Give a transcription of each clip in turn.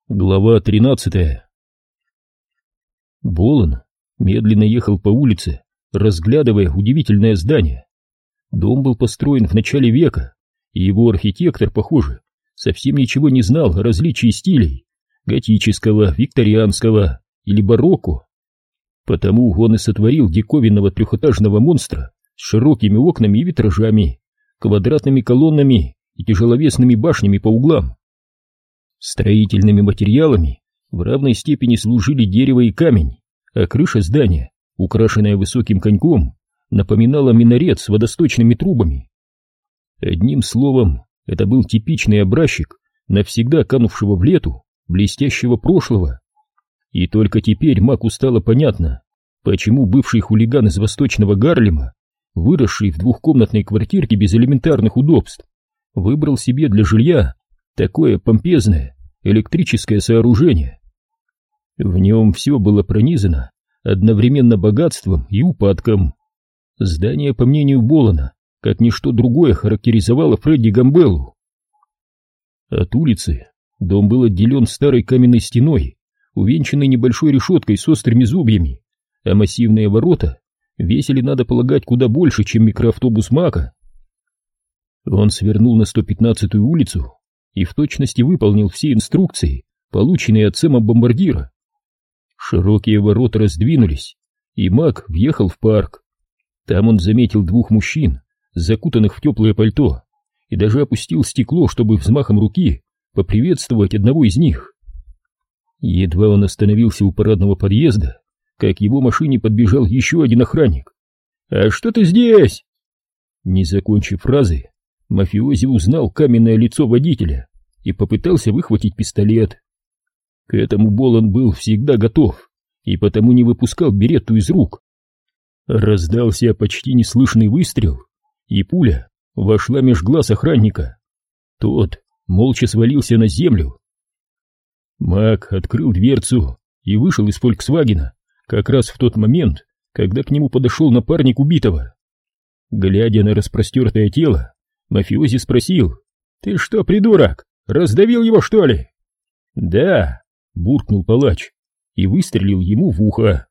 Глава 13. Болон медленно ехал по улице, разглядывая удивительное здание. Дом был построен в начале века, и его архитектор, похоже, совсем ничего не знал о различии стилей — готического, викторианского или барокко. Потому он и сотворил диковинного трехэтажного монстра с широкими окнами и витражами, квадратными колоннами и тяжеловесными башнями по углам. Строительными материалами в равной степени служили дерево и камень, а крыша здания, украшенная высоким коньком, напоминала минарет с водосточными трубами. Одним словом, это был типичный образчик навсегда канувшего в лету блестящего прошлого. И только теперь Маку стало понятно, почему бывший хулиган из восточного Гарлема, выросший в двухкомнатной квартирке без элементарных удобств, выбрал себе для жилья такое помпезное электрическое сооружение. В нем все было пронизано одновременно богатством и упадком. Здание, по мнению Болона, как ничто другое характеризовало Фредди Гамбеллу. От улицы дом был отделен старой каменной стеной, увенчанной небольшой решеткой с острыми зубьями, а массивные ворота весили, надо полагать, куда больше, чем микроавтобус Мака. Он свернул на 115-ю улицу и в точности выполнил все инструкции, полученные от Сэма-бомбардира. Широкие ворота раздвинулись, и Мак въехал в парк. Там он заметил двух мужчин, закутанных в теплое пальто, и даже опустил стекло, чтобы взмахом руки поприветствовать одного из них. Едва он остановился у парадного подъезда, как к его машине подбежал еще один охранник. «А что ты здесь?» Не закончив фразы, мафиози узнал каменное лицо водителя и попытался выхватить пистолет. К этому Болон был всегда готов и потому не выпускал беретту из рук. Раздался почти неслышный выстрел, и пуля вошла меж глаз охранника. Тот молча свалился на землю. Мак открыл дверцу и вышел из «Фольксвагена» как раз в тот момент, когда к нему подошел напарник убитого. Глядя на распростертое тело, мафиози спросил: «Ты что, придурок, раздавил его, что ли?» «Да», — буркнул палач и выстрелил ему в ухо.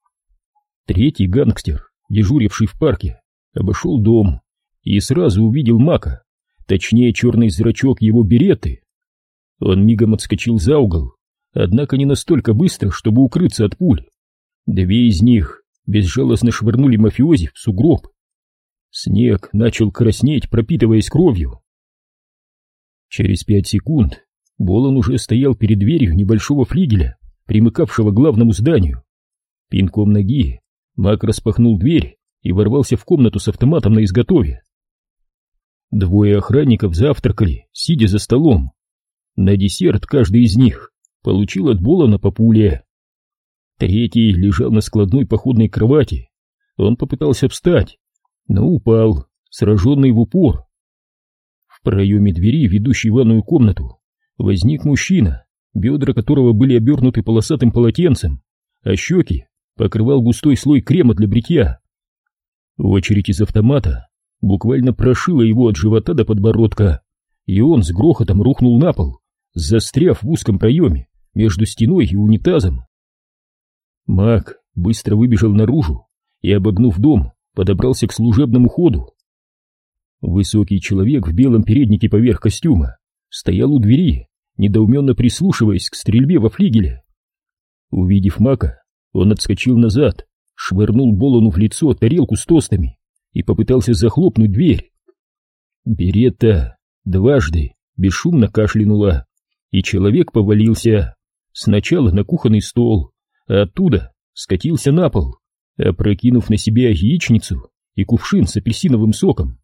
Третий гангстер, дежуривший в парке, обошел дом и сразу увидел Мака, точнее черный зрачок его беретты. Он мигом отскочил за угол, однако не настолько быстро, чтобы укрыться от пуль. Две из них безжалостно швырнули мафиози в сугроб. Снег начал краснеть, пропитываясь кровью. Через 5 секунд Болон уже стоял перед дверью небольшого флигеля, примыкавшего к главному зданию. Пинком ноги Мак распахнул дверь и ворвался в комнату с автоматом на изготове. Двое охранников завтракали, сидя за столом. На десерт каждый из них получил от Болона по пуле. Третий лежал на складной походной кровати. Он попытался встать, но упал, сраженный в упор. В проеме двери, ведущей в ванную комнату, возник мужчина, бедра которого были обернуты полосатым полотенцем, а щеки покрывал густой слой крема для бритья. Очередь из автомата буквально прошила его от живота до подбородка, и он с грохотом рухнул на пол, застряв в узком проеме между стеной и унитазом. Мак быстро выбежал наружу и, обогнув дом, подобрался к служебному ходу. Высокий человек в белом переднике поверх костюма стоял у двери, недоуменно прислушиваясь к стрельбе во флигеле. Увидев Мака, он отскочил назад, швырнул Болону в лицо тарелку с тостами и попытался захлопнуть дверь. Беретта дважды бесшумно кашлянула, и человек повалился сначала на кухонный стол, а оттуда скатился на пол, опрокинув на себя яичницу и кувшин с апельсиновым соком.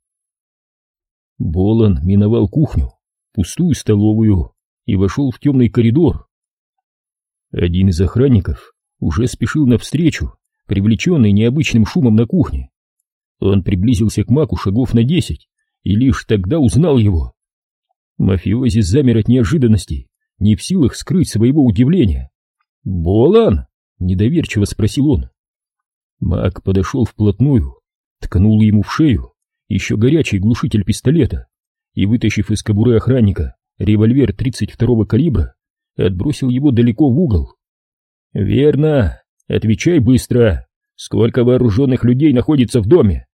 Болон миновал кухню, пустую столовую, и вошел в темный коридор. Один из охранников уже спешил навстречу, привлеченный необычным шумом на кухне. Он приблизился к Маку шагов на 10 и лишь тогда узнал его. Мафиози замер от неожиданности, не в силах скрыть своего удивления. «Болон?» — недоверчиво спросил он. Мак подошел вплотную, ткнул ему в шею еще горячий глушитель пистолета и, вытащив из кобуры охранника револьвер 32-го калибра, отбросил его далеко в угол. «Верно. Отвечай быстро. Сколько вооруженных людей находится в доме?»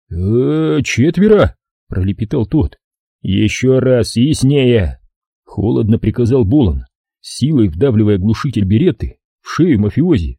«4», — пролепетал тот. «Еще раз, яснее!» — холодно приказал Болон, силой вдавливая глушитель беретты в шею мафиози.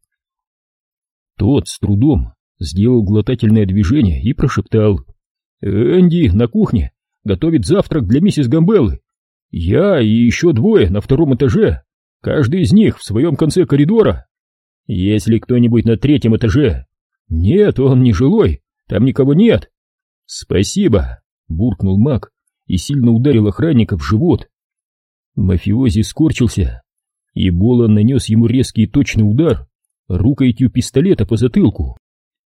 Тот с трудом сделал глотательное движение и прошептал: «Энди на кухне готовит завтрак для миссис Гамбеллы. Я и еще 2 на 2-м этаже, каждый из них в своем конце коридора. Если кто-нибудь на 3-м этаже...» «Нет, он не жилой, там никого нет». «Спасибо», — буркнул Мак и сильно ударил охранника в живот. Мафиози скорчился, и Болон нанес ему резкий и точный удар рукоятью пистолета по затылку.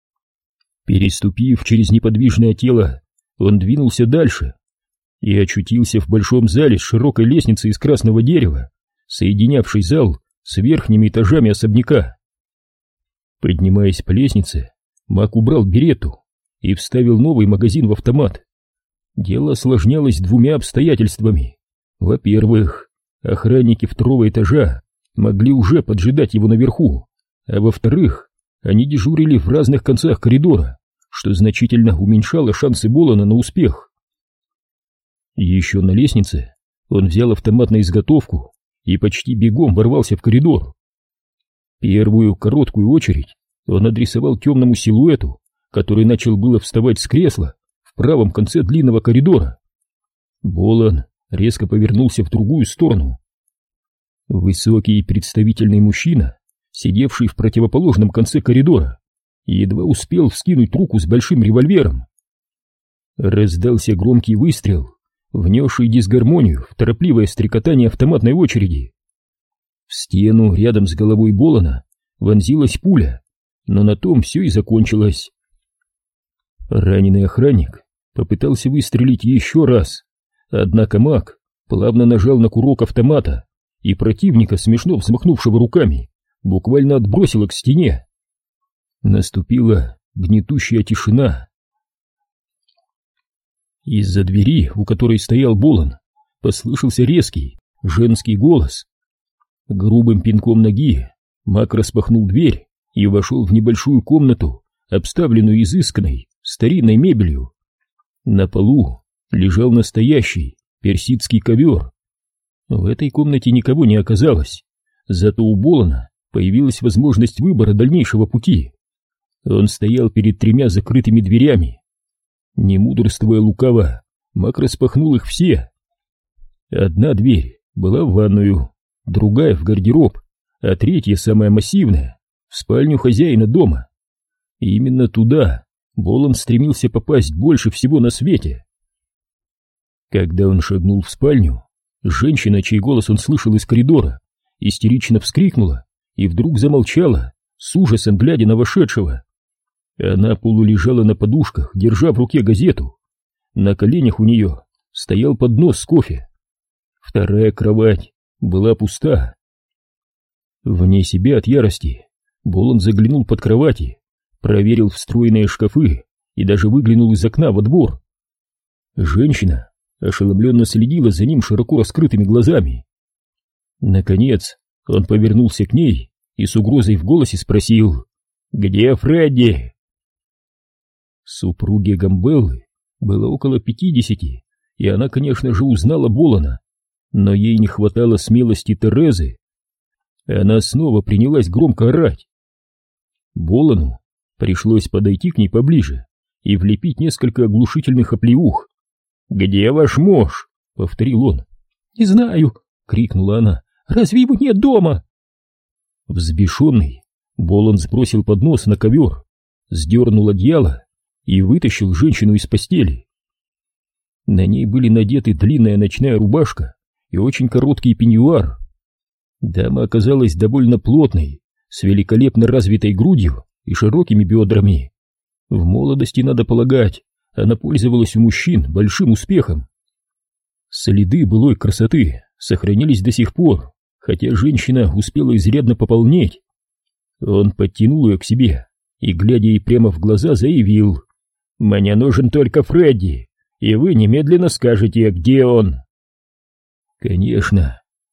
Переступив через неподвижное тело, он двинулся дальше и очутился в большом зале с широкой лестницей из красного дерева, соединявшей зал с верхними этажами особняка. Поднимаясь по лестнице, Мак убрал беретту и вставил новый магазин в автомат. Дело осложнялось 2 обстоятельствами. Во-первых, охранники 2-го этажа могли уже поджидать его наверху, а во-вторых, они дежурили в разных концах коридора, что значительно уменьшало шансы Болона на успех. Еще на лестнице он взял автомат на изготовку и почти бегом ворвался в коридор. Первую короткую очередь он адресовал темному силуэту, который начал было вставать с кресла в правом конце длинного коридора. Болон резко повернулся в другую сторону. Высокий и представительный мужчина, сидевший в противоположном конце коридора, едва успел вскинуть руку с большим револьвером. Раздался громкий выстрел, внесший дисгармонию в торопливое стрекотание автоматной очереди. В стену рядом с головой Болона вонзилась пуля, но на том все и закончилось. Раненый охранник попытался выстрелить еще раз, однако Мак плавно нажал на курок автомата, и противника, смешно взмахнувшего руками, буквально отбросило к стене. Наступила гнетущая тишина. Из-за двери, у которой стоял Болон, послышался резкий женский голос. Грубым пинком ноги Мак распахнул дверь и вошел в небольшую комнату, обставленную изысканной старинной мебелью. На полу лежал настоящий персидский ковер. В этой комнате никого не оказалось, зато у Болона появилась возможность выбора дальнейшего пути. Он стоял перед 3 закрытыми дверями. Не мудрствуя лукаво, Мак распахнул их все. Одна дверь была в ванную, другая в гардероб, а 3-я, самая массивная, в спальню хозяина дома. И именно туда Болон стремился попасть больше всего на свете. Когда он шагнул в спальню, женщина, чей голос он слышал из коридора, истерично вскрикнула и вдруг замолчала, с ужасом глядя на вошедшего. Она полулежала на подушках, держа в руке газету. На коленях у нее стоял поднос с кофе. 2-я кровать была пуста. Вне себя от ярости Болон заглянул под кровати, проверил встроенные шкафы и даже выглянул из окна во двор. Женщина ошеломленно следила за ним широко раскрытыми глазами. Наконец он повернулся к ней и с угрозой в голосе спросил: «Где Фредди?» Супруге Гамбеллы было около 50, и она, конечно же, узнала Болона, но ей не хватало смелости Терезы. Она снова принялась громко орать. Болону пришлось подойти к ней поближе и влепить несколько оглушительных оплеух. «Где ваш муж?» — повторил он. «Не знаю!» — крикнула она. «Разве его нет дома?» Взбешенный, Болон сбросил поднос на ковер, сдернул одеяло и вытащил женщину из постели. На ней были надеты длинная ночная рубашка и очень короткий пеньюар. Дама оказалась довольно плотной, с великолепно развитой грудью и широкими бедрами. В молодости, надо полагать, она пользовалась у мужчин большим успехом. Следы былой красоты сохранились до сих пор, хотя женщина успела изрядно пополнеть. Он подтянул ее к себе и, глядя ей прямо в глаза, заявил: «Мне нужен только Фредди, и вы немедленно скажете, где он». Конечно,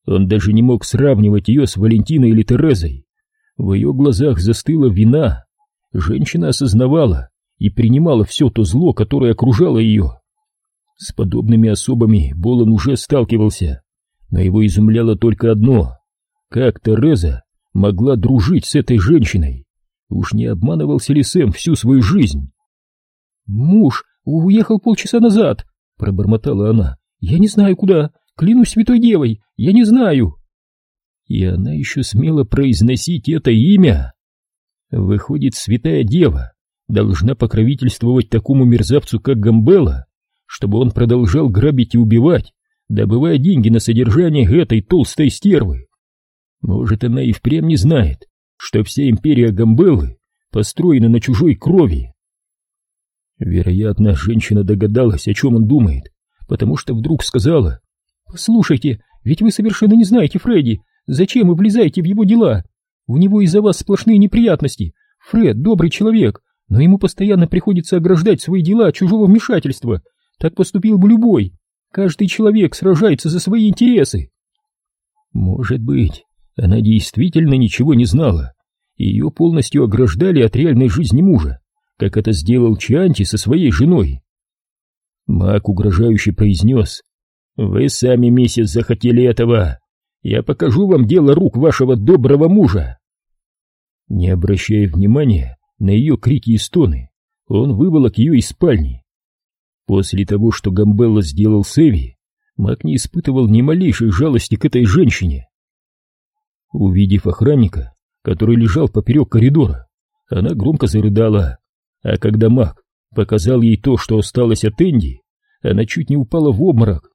Он даже не мог сравнивать ее с Валентиной или Терезой. В ее глазах застыла вина. Женщина осознавала и принимала все то зло, которое окружало ее. С подобными особами Болон уже сталкивался, но его изумляло только одно: как Тереза могла дружить с этой женщиной? Уж не обманывался ли Сэм всю свою жизнь? «Муж уехал полчаса назад», — пробормотала она. «Я не знаю куда, клянусь святой девой, я не знаю». И она еще смела произносить это имя. Выходит, святая дева должна покровительствовать такому мерзавцу, как Гамбелла, чтобы он продолжал грабить и убивать, добывая деньги на содержание этой толстой стервы. Может, она и впрямь не знает, что вся империя Гамбеллы построена на чужой крови. Вероятно, женщина догадалась, о чем он думает, потому что вдруг сказала: «Послушайте, ведь вы совершенно не знаете Фредди. Зачем вы влезаете в его дела? У него из-за вас сплошные неприятности. Фред добрый человек, но ему постоянно приходится ограждать свои дела от чужого вмешательства. Так поступил бы любой. Каждый человек сражается за свои интересы». Может быть, она действительно ничего не знала, и ее полностью ограждали от реальной жизни мужа, как это сделал Чианти со своей женой. Мак угрожающе произнес: «Вы сами, миссис, захотели этого. Я покажу вам дело рук вашего доброго мужа». Не обращая внимания на ее крики и стоны, он выволок ее из спальни. После того, что Гамбелла сделал с Эви, Мак не испытывал ни малейшей жалости к этой женщине. Увидев охранника, который лежал поперек коридора, она громко зарыдала, а когда Мак показал ей то, что осталось от Энди, она чуть не упала в обморок.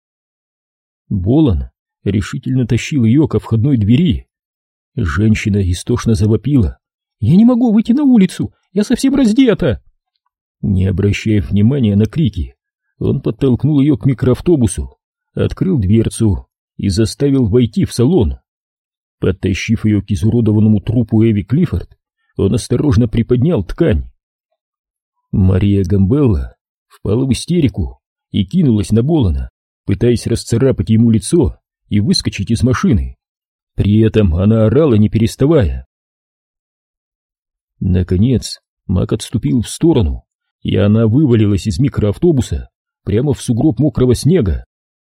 Болон решительно тащил ее ко входной двери. Женщина истошно завопила: «Я не могу выйти на улицу, я совсем раздета!» Не обращая внимания на крики, он подтолкнул ее к микроавтобусу, открыл дверцу и заставил войти в салон. Подтащив ее к изуродованному трупу Эви Клиффорд, он осторожно приподнял ткань. Мария Гамбелла впала в истерику и кинулась на Болона, пытаясь расцарапать ему лицо и выскочить из машины. При этом она орала, не переставая. Наконец Мак отступил в сторону, и она вывалилась из микроавтобуса прямо в сугроб мокрого снега.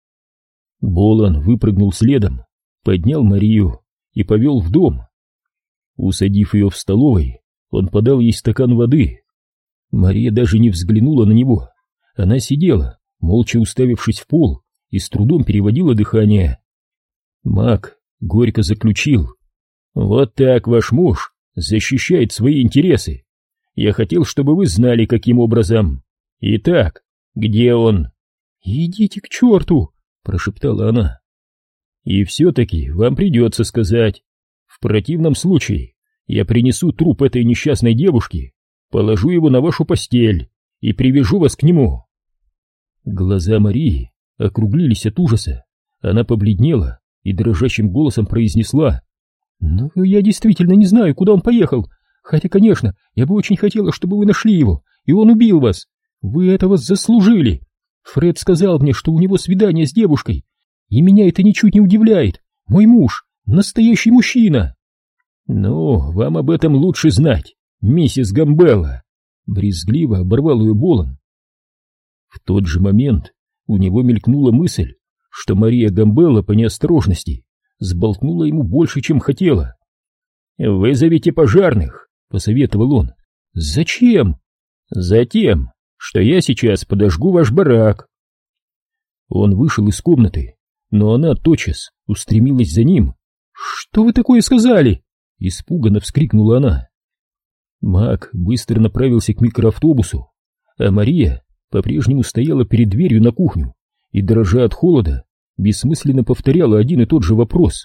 Болон выпрыгнул следом, поднял Марию и повел в дом. Усадив ее в столовой, он подал ей стакан воды. Мария даже не взглянула на него. Она сидела, молча уставившись в пол, и с трудом переводила дыхание. Мак горько заключил: «Вот так ваш муж защищает свои интересы. Я хотел, чтобы вы знали, каким образом. Итак, где он?» «Идите к черту!» — прошептала она. «И все-таки вам придется сказать. В противном случае я принесу труп этой несчастной девушки, положу его на вашу постель и привяжу вас к нему». Глаза Марии округлились от ужаса. Она побледнела и дрожащим голосом произнесла: «Ну, я действительно не знаю, куда он поехал. Хотя, конечно, я бы очень хотела, чтобы вы нашли его, и он убил вас. Вы этого заслужили. Фред сказал мне, что у него свидание с девушкой, и меня это ничуть не удивляет. Мой муж — настоящий мужчина». «Ну, вам об этом лучше знать, миссис Гамбелла», — брезгливо оборвал ее Болон. В тот же момент у него мелькнула мысль, что Мария Гамбелла по неосторожности сболтнула ему больше, чем хотела. «Вызовите пожарных», — посоветовал он. «Зачем?» «Затем, что я сейчас подожгу ваш барак». Он вышел из комнаты, но она тотчас устремилась за ним. «Что вы такое сказали?» — испуганно вскрикнула она. Мак быстро направился к микроавтобусу, а Мария по-прежнему стояла перед дверью на кухню и, дрожа от холода, бессмысленно повторяла один и тот же вопрос.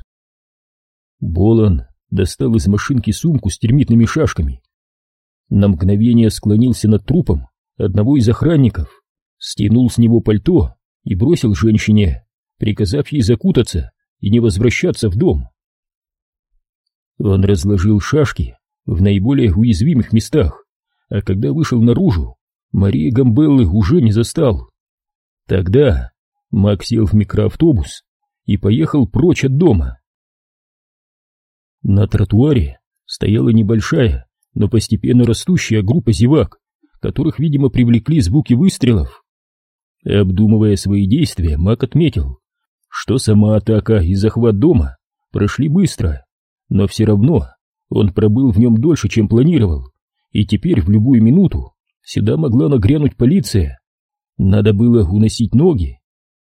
Болон достал из машинки сумку с термитными шашками. На мгновение склонился над трупом одного из охранников, стянул с него пальто и бросил женщине, приказав ей закутаться и не возвращаться в дом. Он разложил шашки в наиболее уязвимых местах, а когда вышел наружу, Марии Гамбеллы уже не застал. Тогда Мак сел в микроавтобус и поехал прочь от дома. На тротуаре стояла небольшая, но постепенно растущая группа зевак, которых, видимо, привлекли звуки выстрелов. Обдумывая свои действия, Мак отметил, что сама атака и захват дома прошли быстро, но все равно он пробыл в нем дольше, чем планировал, и теперь в любую минуту сюда могла нагрянуть полиция. Надо было уносить ноги.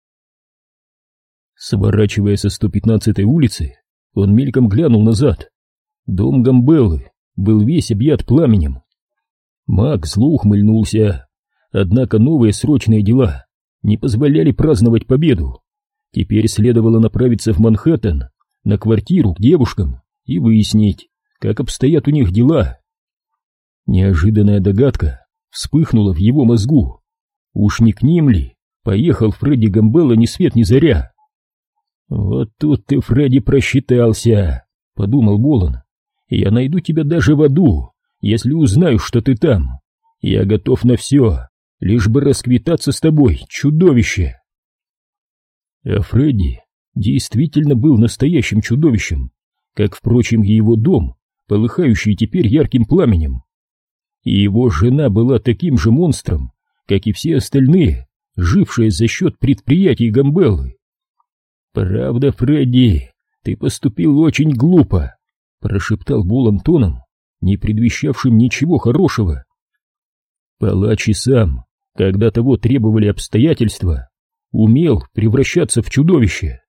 Сворачивая со 115-й улицы, он мельком глянул назад. Дом Гамбеллы был весь объят пламенем. Мак зло ухмыльнулся, однако новые срочные дела не позволяли праздновать победу. Теперь следовало направиться в Манхэттен, на квартиру к девушкам, и выяснить, как обстоят у них дела. Неожиданная догадка вспыхнула в его мозгу. Уж не к ним ли поехал Фредди Гамбелла ни свет ни заря? «Вот тут ты, Фредди, просчитался», — подумал Болон. «Я найду тебя даже в аду, если узнаю, что ты там. Я готов на все, лишь бы расквитаться с тобой, чудовище». А Фредди действительно был настоящим чудовищем, как, впрочем, и его дом, полыхающий теперь ярким пламенем. И его жена была таким же монстром, как и все остальные, жившие за счет предприятий Гамбеллы. «Правда, Фредди, ты поступил очень глупо», — прошептал Болон тоном, не предвещавшим ничего хорошего. Палач и сам, когда того требовали обстоятельства, умел превращаться в чудовище.